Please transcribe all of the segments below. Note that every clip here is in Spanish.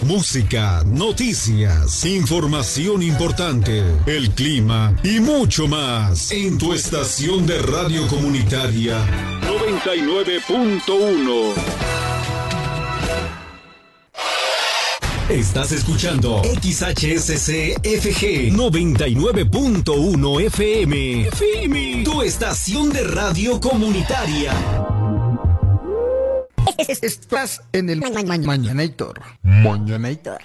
Música, noticias, información importante, el clima y mucho más en tu estación de radio comunitaria 99.1. Estás escuchando XHSC-FG 99.1 FM, tu estación de radio comunitaria. Estás en el Mañanator. Mañanator.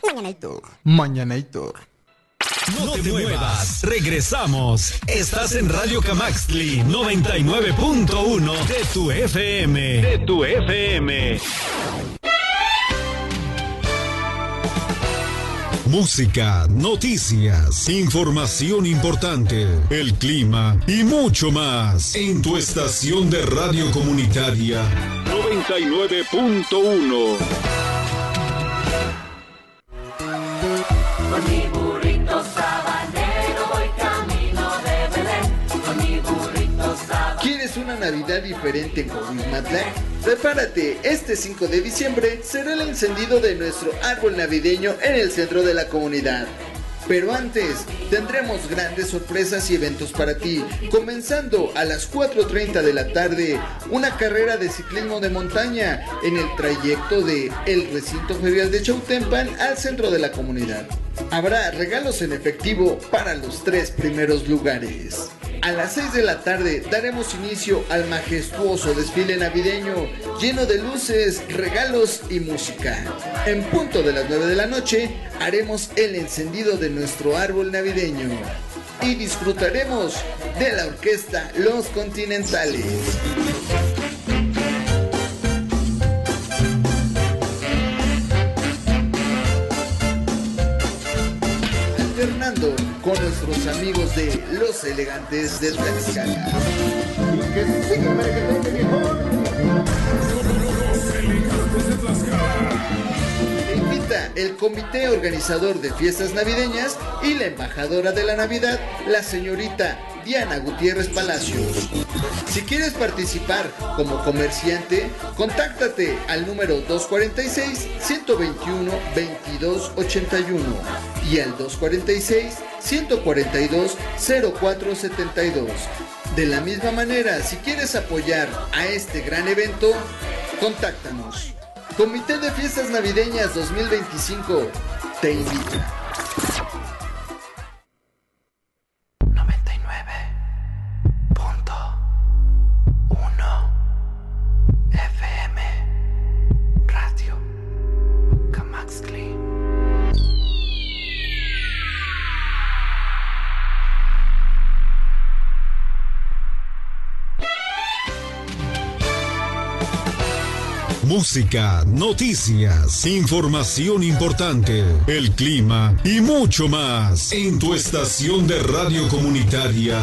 No te muevas, regresamos. Estás en Radio Camaxtli 99.1 de tu FM. Música, noticias, información importante, el clima y mucho más en tu estación de radio comunitaria 99.1. Con mi burrito sabanero voy camino de Belén. Con mi burrito sabanero. ¿Quieres una Navidad diferente en Coahuilmatlán? Prepárate, este 5 de diciembre será el encendido de nuestro árbol navideño en el centro de la comunidad. Pero antes, tendremos grandes sorpresas y eventos para ti, comenzando a las 4:30 de la tarde, una carrera de ciclismo de montaña en el trayecto de el recinto ferial de Chautempan al centro de la comunidad. Habrá regalos en efectivo para los 3 primeros lugares. A las 6 de la tarde daremos inicio al majestuoso desfile navideño lleno de luces, regalos y música. En punto de las 9 de la noche haremos el encendido de nuestro árbol navideño y disfrutaremos de la orquesta Los Continentales. Alternando con nuestros amigos de Los Elegantes de Tlaxcala. Te invita el comité organizador de fiestas navideñas y la embajadora de la Navidad, la señorita Diana Gutiérrez Palacios. Si quieres participar como comerciante, contáctate al número 246-121-2281 y al 246-142-0472. De la misma manera, si quieres apoyar a este gran evento, contáctanos. Comité de Fiestas Navideñas 2025 te invita. 99.1 FM Radio Camaxtli. Música, noticias, información importante, el clima y mucho más en tu estación de radio comunitaria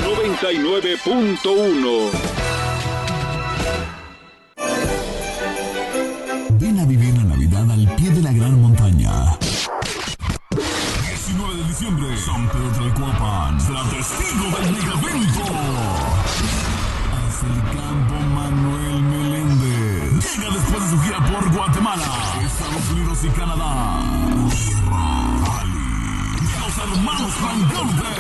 99.1. Ven a vivir la Navidad al pie de la gran montaña. 19 de diciembre, San Pedro Tlalcuapan será testigo del megavento. Hasta el campo Manuel Meléndez. Llega después de su gira por Guatemala, Estados Unidos y Canadá. Tierra Ali. De los hermanos Van Gogh.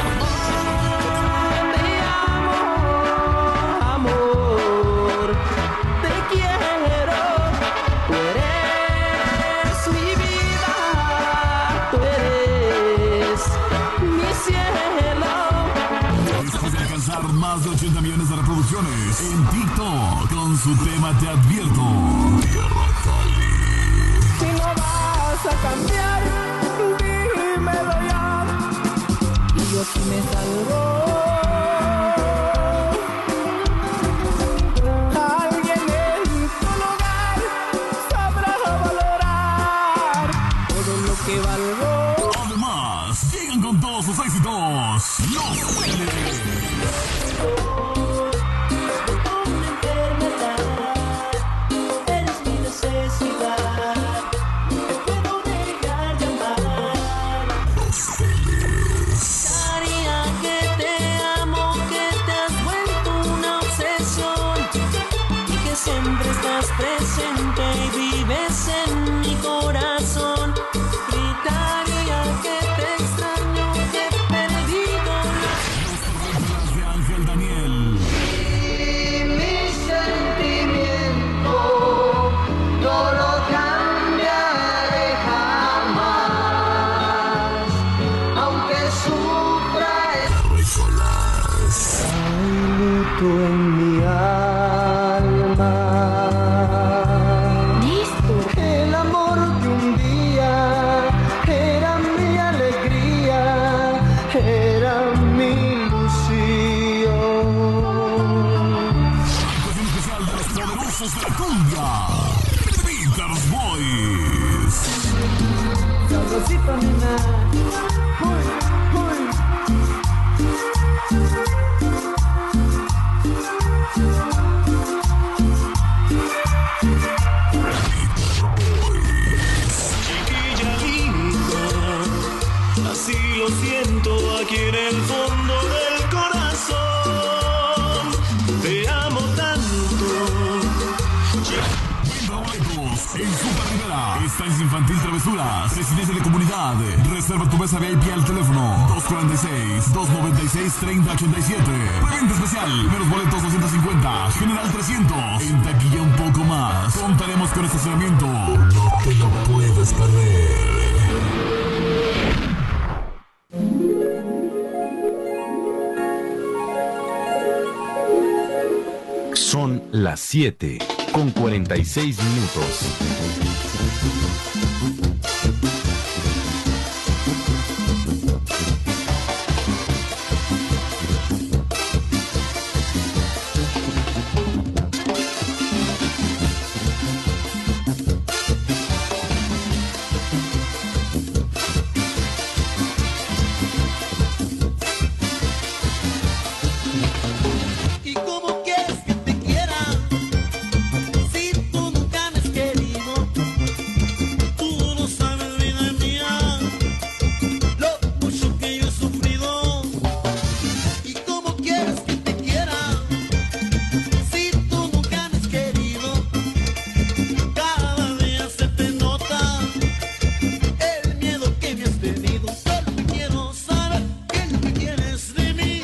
Más de 80 millones de reproducciones en TikTok con su tema Te Advierto. Tierra Cali. Si no vas a cambiar, dímelo ya. Y yo sí me salgo. Alguien en tu lugar sabrá valorar todo lo que valgo. Además, llegan con todos sus éxitos. Los Vélez. Haría que te tú en mi alma. El amor que un día era mi alegría, era mi ilusión. Actuación especial de los poderosos de la cumbia, Peters Boys. Sabrosito, nena. Uy, uy. Chiquilla linda, así lo siento aquí en el fondo del corazón. Te amo tanto. En Super Rivera, Estancia Infantil Travesuras, Residencia de Comunidad. Reserva tu mesa VIP al teléfono 246-296-3087. Preventa especial, menos boletos 250, general 300. En taquilla un poco más. Contaremos con estacionamiento. No te lo puedes perder. Son las 7:46 minutos. ¿Y cómo quieres que te quiera? Si tú nunca me has querido, tú no sabes, vida mía, lo mucho que yo he sufrido. ¿Y cómo quieres que te quiera? Si tú nunca me has querido, cada día se te nota el miedo que me has tenido. Solo quiero saber qué es lo que quieres de mí.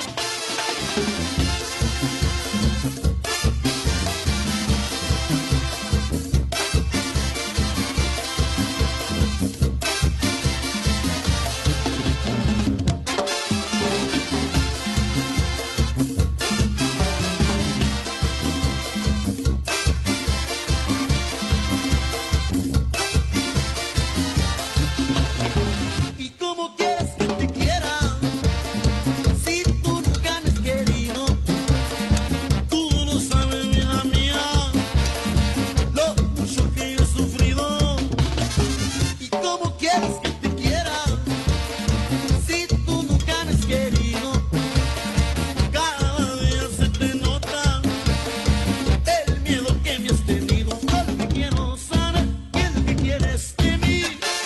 ¿Y cómo quieres que te quiera? Si tú nunca me has querido, tú no sabes, vida mía, lo mucho que yo he sufrido. ¿Y cómo quieres que te quiera? Si tú nunca me has querido, cada día se te nota el miedo que me has tenido. Solo que quiero saber qué es lo que quieres de mí.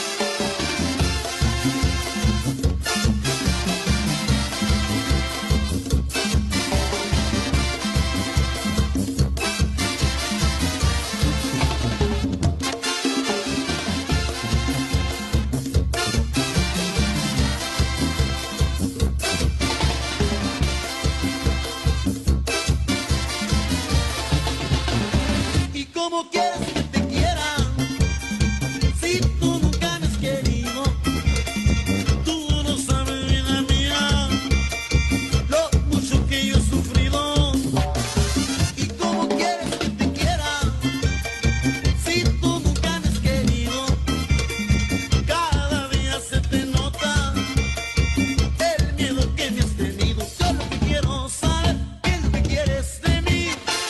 ¿Y cómo quieres que te quiera? Si tú nunca me has querido, tú no sabes, vida mía, lo mucho que yo he sufrido. ¿Y cómo quieres que te quiera? Si tú nunca me has querido, cada día se te nota el miedo que me has tenido. Solo que quiero saber qué es lo que quieres de mí.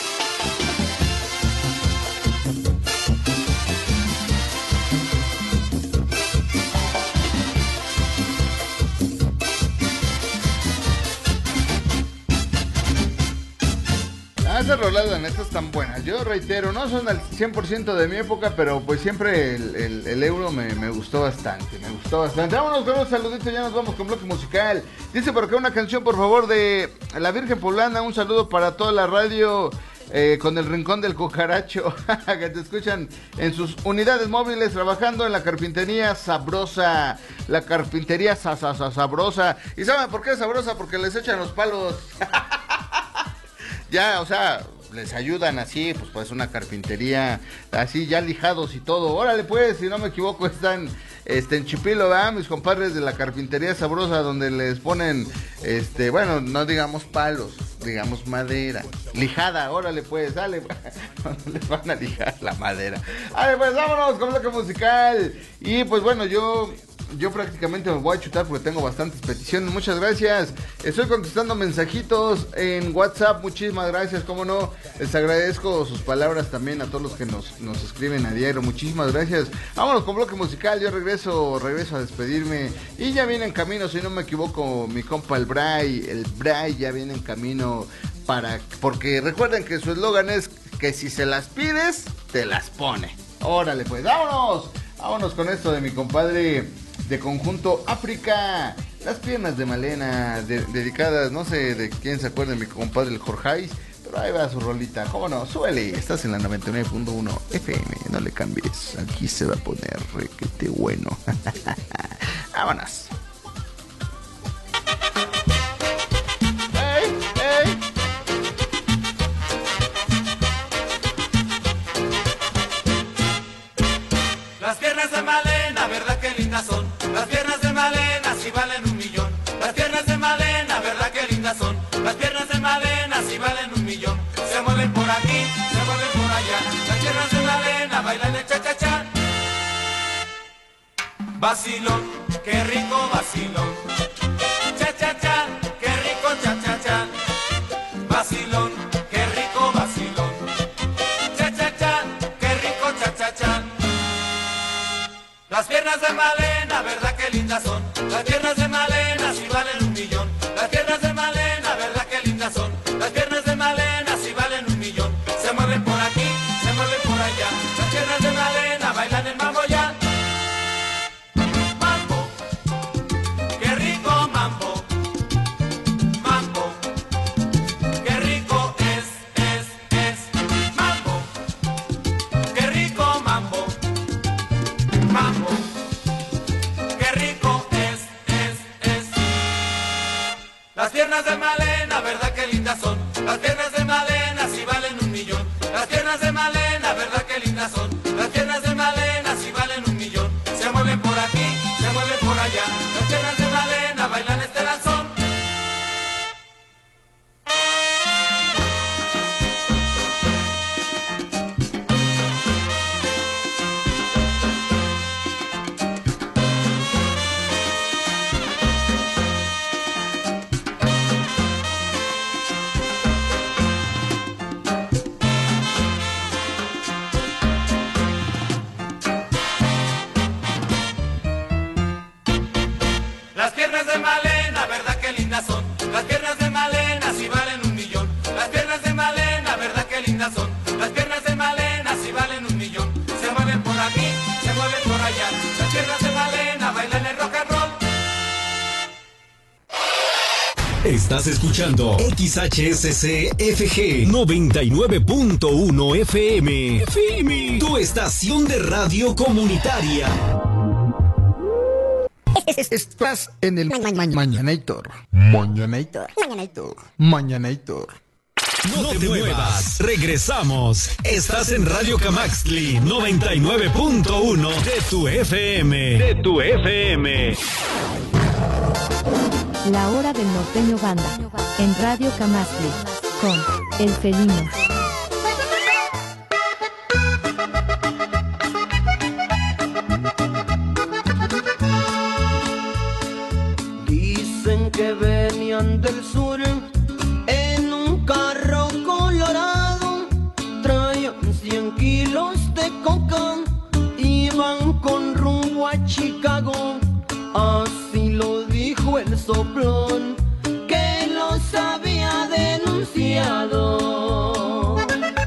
Esas rolas, la neta, están buenas. Yo reitero, no son al 100% de mi época, pero pues siempre el euro me gustó bastante. Me gustó bastante. Vámonos con un saludito, ya nos vamos con bloque musical. Dice por acá una canción, por favor, de La Virgen Poblana. Un saludo para toda la radio con el Rincón del Cucaracho, que te escuchan en sus unidades móviles, trabajando en la carpintería sabrosa. La carpintería sabrosa. ¿Y saben por qué es sabrosa? Porque les echan los palos. Ya, o sea, les ayudan así, pues una carpintería así ya lijados y todo. Órale pues, si no me equivoco, están en Chipilo, ¿verdad? Mis compadres de la carpintería sabrosa, donde les ponen, bueno, no digamos palos, digamos, madera. Lijada, órale pues, dale. Les van a lijar la madera. Vale, pues vámonos con bloque musical. Y pues bueno, yo prácticamente me voy a chutar porque tengo bastantes peticiones. Muchas gracias. Estoy contestando mensajitos en WhatsApp. Muchísimas gracias, cómo no. Les agradezco sus palabras también a todos los que nos escriben a diario. Muchísimas gracias. Vámonos con bloque musical. Yo regreso a despedirme. Y ya viene en camino, si no me equivoco, mi compa el Bray. El Bray ya viene en camino porque recuerden que su eslogan es que si se las pides, te las pone. Órale pues, vámonos con esto de mi compadre de Conjunto África, Las Piernas de Malena, dedicadas, no sé de quién se acuerda, mi compadre el Jorjais, pero ahí va su rolita, cómo no, súbele, estás en la 99.1 FM, no le cambies, aquí se va a poner requete bueno. Vámonos. Las piernas de Malena, ¿verdad que lindas son? Las piernas de Malena, si valen 1.000.000. Las piernas de Malena, ¿verdad que lindas son? Las piernas de Malena, si valen 1.000.000. Se mueven por aquí, se mueven por allá. Las piernas de Malena bailan el cha-cha-cha. Vacilón, qué rico vacilón. Cha-cha-cha, qué rico cha-cha-cha. Vacilón, qué rico vacilón. Cha-cha-cha, qué rico cha-cha-cha. Las piernas de Malena, ¿verdad que lindas son? Las piernas de Malena, si valen 1.000.000. Las piernas de Malena, ¿verdad que lindas son? Las piernas de Malena, si valen 1.000.000. Se mueven por aquí, se mueven por allá. Las piernas de Malena bailan el mambo ya. Mambo, qué rico mambo. Mambo, qué rico es. Mambo, qué rico mambo. Mambo, qué rico es. Las piernas de Malena, ¿verdad que lindas son? Las piernas de Malena, si valen 1.000.000. Las piernas de Malena, ¿verdad que lindas son? Las piernas de Malena, si valen 1.000.000. Se mueven por aquí, se mueven por allá. Las piernas de Malena bailan este danzón. Las piernas de Malena, ¿verdad que lindas son? Las piernas de Malena, si valen 1.000.000. Las piernas de Malena, ¿verdad que lindas son? Las piernas de Malena, si valen 1.000.000. Se mueven por aquí, se mueven por allá. Las piernas de Malena bailan el rock and roll. Estás escuchando XHSC-FG 99.1 FM, tu estación de radio comunitaria. Estás en el Mañanator. No te muevas, regresamos. Estás en Radio Camaxtli 99.1 de tu FM. La hora del norteño banda en Radio Camaxtli con El Felino. Dicen que venían del sur en un carro colorado, traían 100 kilos de coca, iban con rumbo a Chicago. Así lo dijo el soplón que los había denunciado.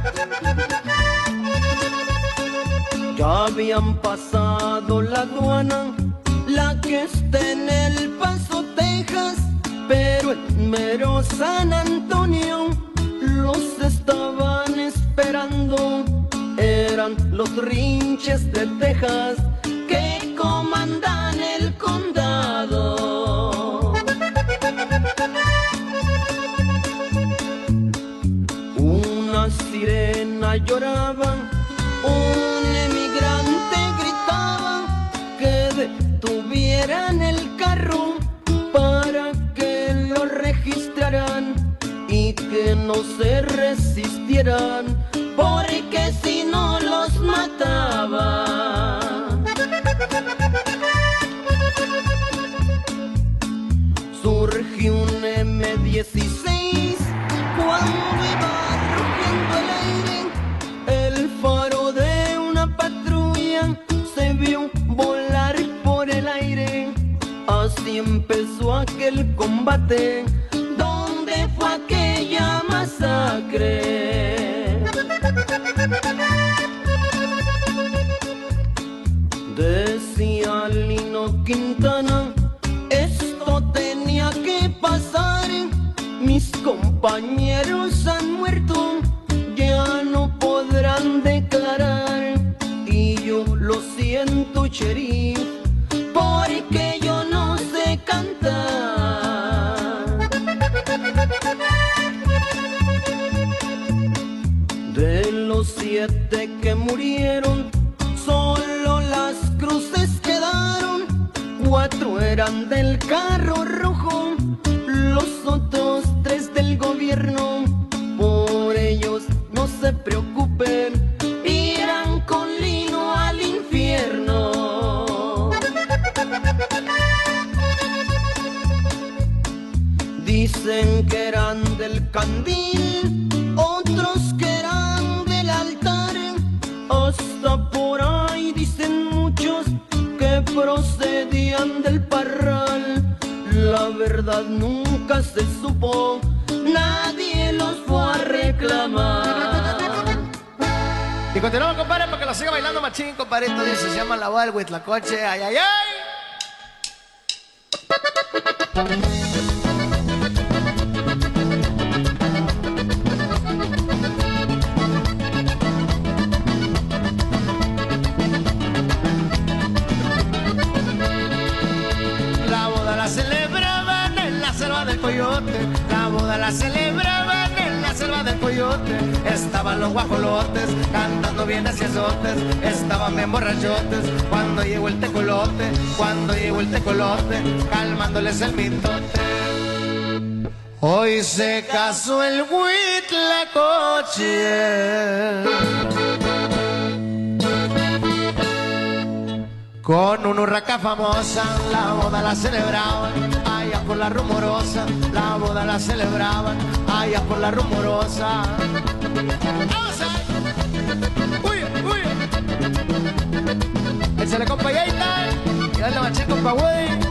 Ya habían pasado la aduana, la que está en El Paso, Texas, pero en mero San Antonio los estaban esperando. Eran los rinches de Texas que comandan el condado. Una sirena lloraba, un emigrante gritaba que detuvieran el carro para que lo registraran y que se resistieran, porque si no los mataba. Surgió un M16 cuando iba rugiendo el aire. El faro de una patrulla se vio volar por el aire. Así empezó aquel combate, donde fue aquella masacre. Decía Lino Quintana, esto tenía que pasar. Mis compañeros han muerto, ya no podrán declarar. Y yo lo siento, sheriff, porque yo no sé cantar. De los 7 que murieron, solo las cruces quedaron. 4 eran del carro rojo, los otros 3 del gobierno. Por ellos no se preocupen, irán con Lino al infierno. Dicen que eran del candil, otros que eran del altar. Hasta por ahí dicen muchos que procedían del Parral. La verdad nunca se supo, nadie los fue a reclamar. Y continuamos, compadre, para que lo siga bailando machín, compadre. Esto dice, se llama La Boda del Huitlacoche. ¡Ay, ay, ay! La boda la celebraban en la selva del Coyote. La boda la celebraban en la selva del Coyote. Estaban los guajolotes cantando bien hacia azotes. Estaban bien borrachotes cuando llegó el tecolote. Cuando llegó el tecolote, calmándoles el mitote. Hoy se casó el Huitlacoche con una urraca famosa. La boda la celebraban allá por la Rumorosa. La boda la celebraban allá por la Rumorosa. ¡Vamos ahí! ¡Uy, uy! Échale, compa, y ahí está. Y dale machín, compa, güey.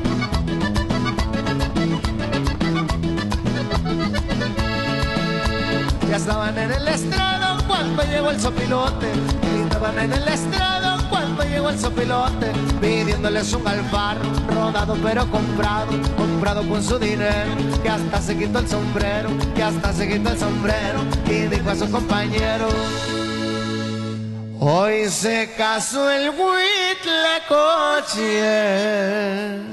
Ya estaban en el estrado cuando llegó el sopilote. Y estaban en el estrado cuando llegó el sopilote, pidiéndoles un alfarro, rodado pero comprado, comprado con su dinero, que hasta se quitó el sombrero, que hasta se quitó el sombrero, y dijo a su compañero: hoy se casó el Huitlacoche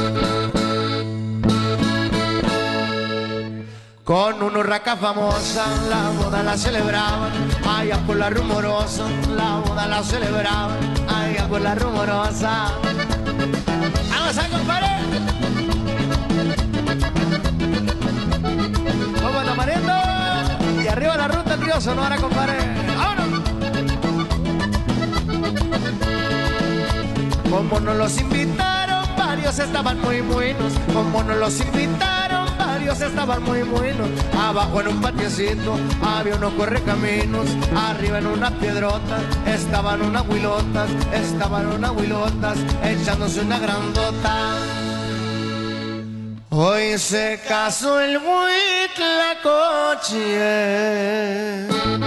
con una urraca famosa. La boda la celebraban allá por la Rumorosa. La boda la celebraban allá por la Rumorosa. ¡Vamos a compadre! ¡Vamos tamariendo! Y arriba la ruta, tío Sonora, compadre. ¡Vámonos! Como nos los invitaron, varios estaban muy buenos. Como nos los invitaron, varios estaban muy buenos. Abajo en un patiecito había unos correcaminos. Arriba en unas piedrotas estaban unas huilotas. Estaban unas huilotas echándose una grandota. Hoy se casó el Huitlacoche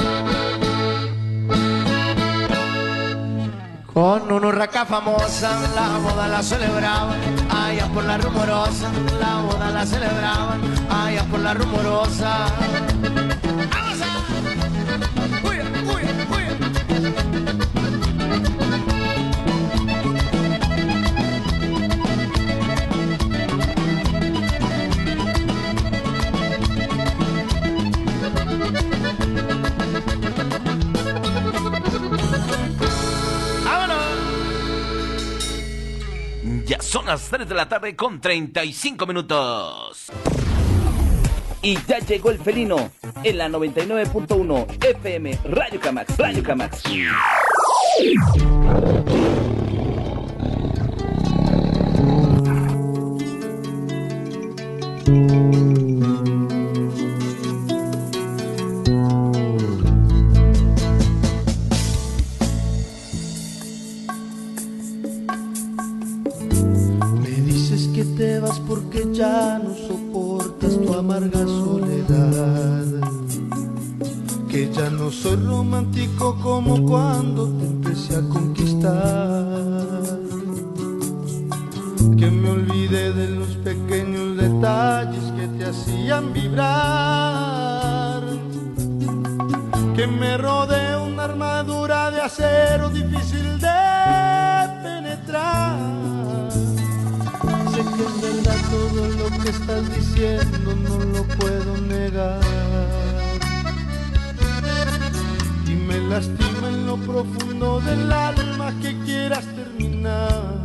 con una urraca famosa. La boda la celebraban allá por la Rumorosa. La boda la celebraban allá por la Rumorosa. ¡Vamos a! ¡Uy, uy, uy! Ya son las 3 de la tarde con 35 minutos. Y ya llegó el felino en la 99.1 FM Radio Camax. Radio Camax. Te vas porque ya no soportas tu amarga soledad, que ya no soy romántico como cuando te empecé a conquistar, que me olvidé de los pequeños detalles que te hacían vibrar, que me rodeé una armadura de acero difícil de penetrar. Sé que es verdad todo lo que estás diciendo, no lo puedo negar. Y me lastima en lo profundo del alma que quieras terminar.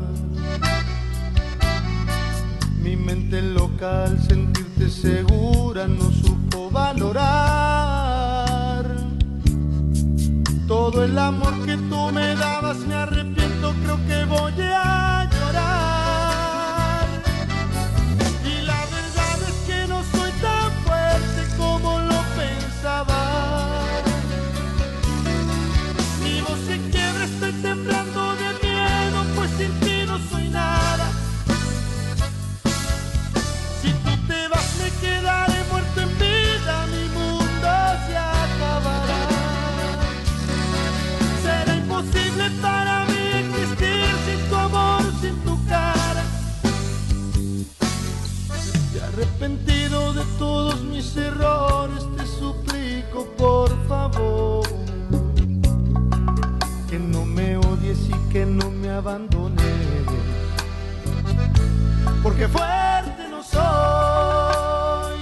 Mi mente loca al sentirte segura no supo valorar todo el amor que tú me dabas. Me arrepiento, creo que voy a llorar. Como lo pensaba, mi voz se quiebra, estoy temblando de miedo, pues sin ti no soy nada. Si tú te vas me quedaré muerto en vida, mi mundo se acabará. Será imposible para mí existir sin tu amor, sin tu cara. Y arrepentido de todos mis errores, te suplico por favor que no me odies y que no me abandones, porque fuerte no soy.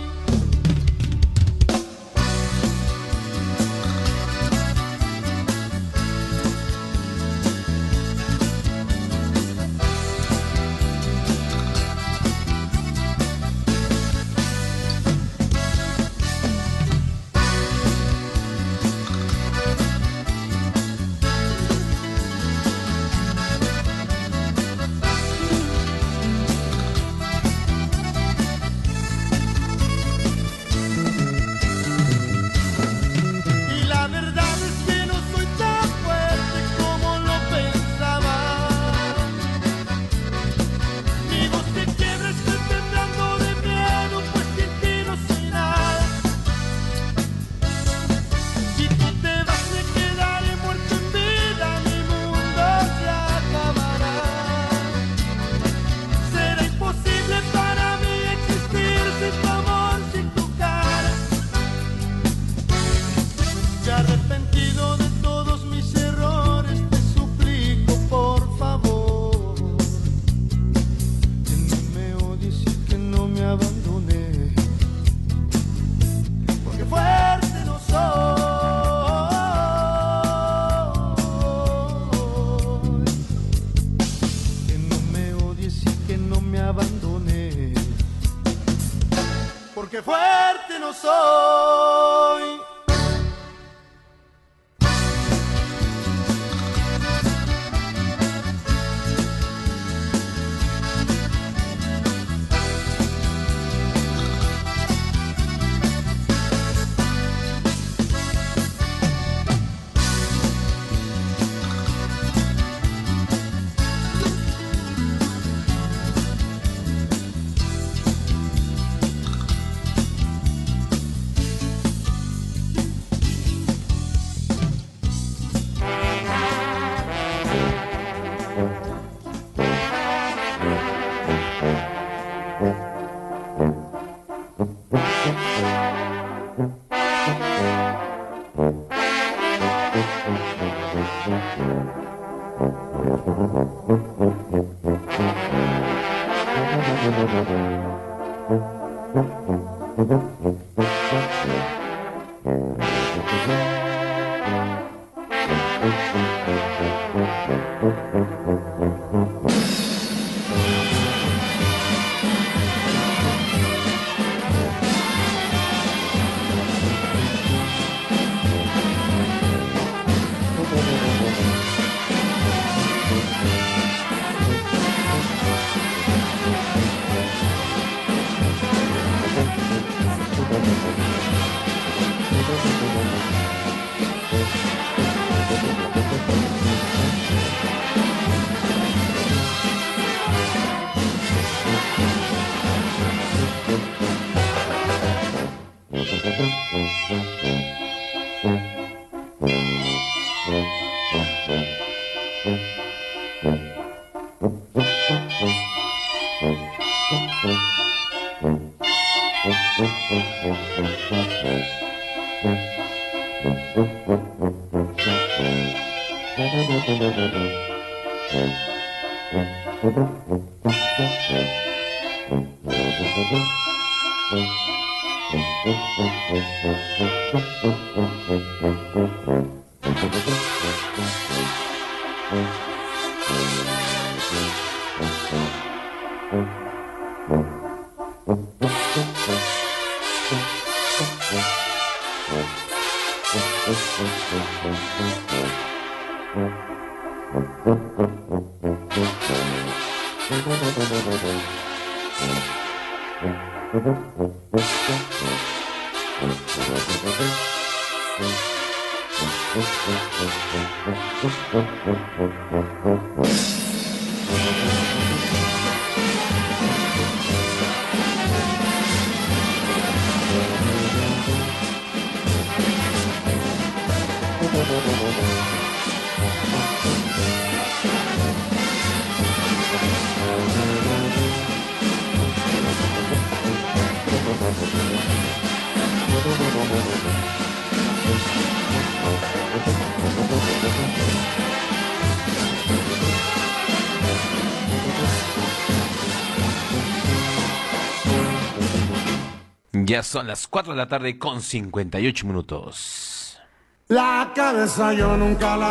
Ya son las 4 de la tarde con 58 minutos. La cabeza yo nunca la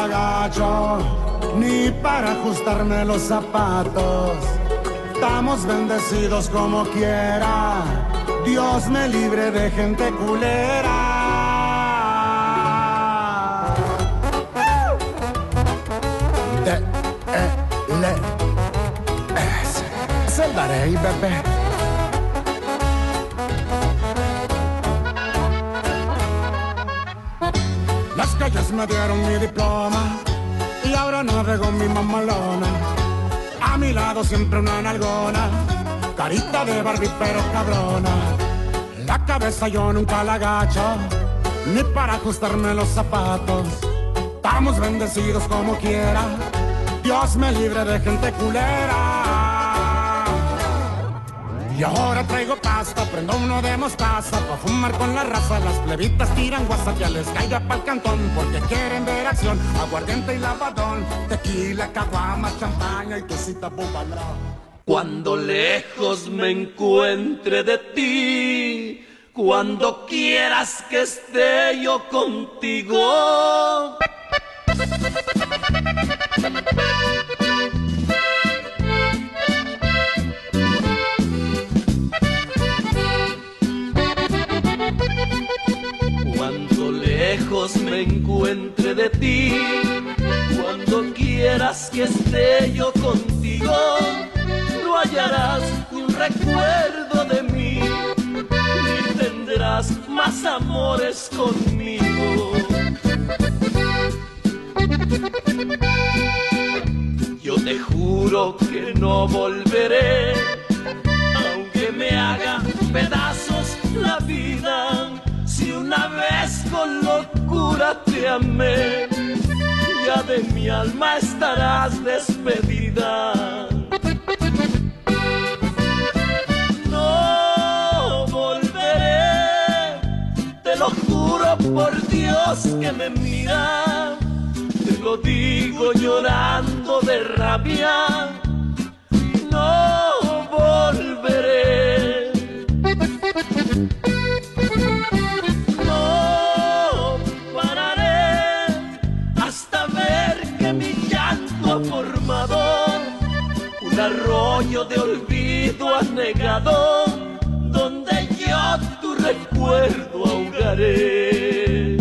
agacho, ni para ajustarme los zapatos. Estamos bendecidos como quiera, Dios me libre de gente culera. Es el Darey, bebé. Las calles me dieron mi diploma y ahora navego mi mamalona. A mi lado siempre una nalgona, carita de Barbie pero cabrona. La cabeza yo nunca la agacho, ni para ajustarme los zapatos. Estamos bendecidos como quiera, Dios me libre de gente culera. Y ahora traigo pasta, prendo uno de mostaza pa' fumar con la raza. Las plebitas tiran guasa, ya les caiga pa'l cantón, porque quieren ver acción. Aguardiente y lavadón, tequila, caguama, champaña y quesita búbala. Cuando lejos me encuentre de ti, cuando quieras que esté yo contigo. Cuando lejos me encuentre de ti, cuando quieras que esté yo contigo, no hallarás un recuerdo de mí, ni tendrás más amores conmigo. Yo te juro que no volveré, aunque me haga pedazos la vida. Si una vez con locura te amé, ya de mi alma estarás despedida. No volveré, te lo juro por Dios que me mira, te lo digo llorando de rabia. No volveré. No pararé hasta ver que mi llanto ha formado un arroyo de olvido anegado, donde yo tu recuerdo ahogaré.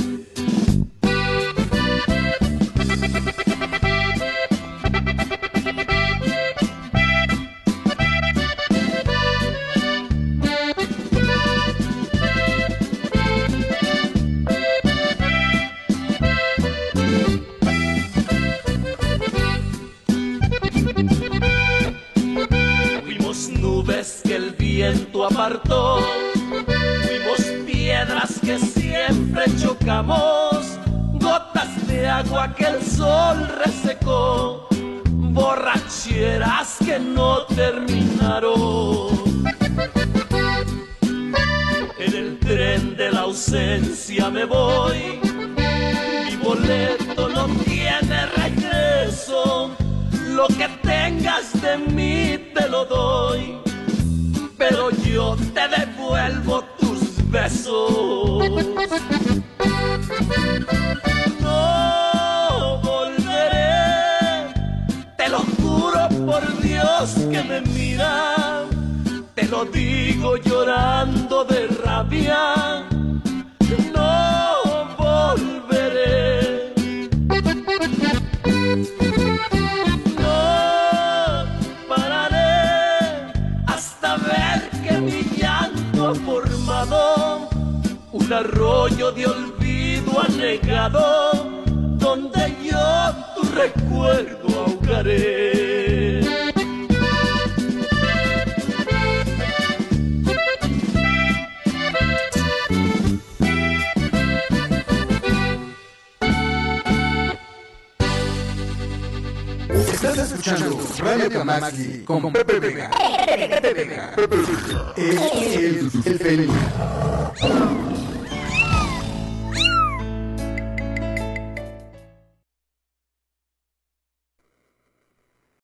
apartó. Fuimos piedras que siempre chocamos, gotas de agua que el sol resecó, borracheras que no terminaron. En el tren de la ausencia me voy, mi boleto no tiene regreso. Lo que tengas de mí te lo doy, pero yo te devuelvo tus besos. No volveré, te lo juro por Dios que me mira, te lo digo llorando de rabia. No volveré. No pararé hasta ver que mi llanto ha formado un arroyo de olvido anegado, donde yo tu recuerdo ahogaré. Estás escuchando Radio Camaxli con Pepe Vega. El felino.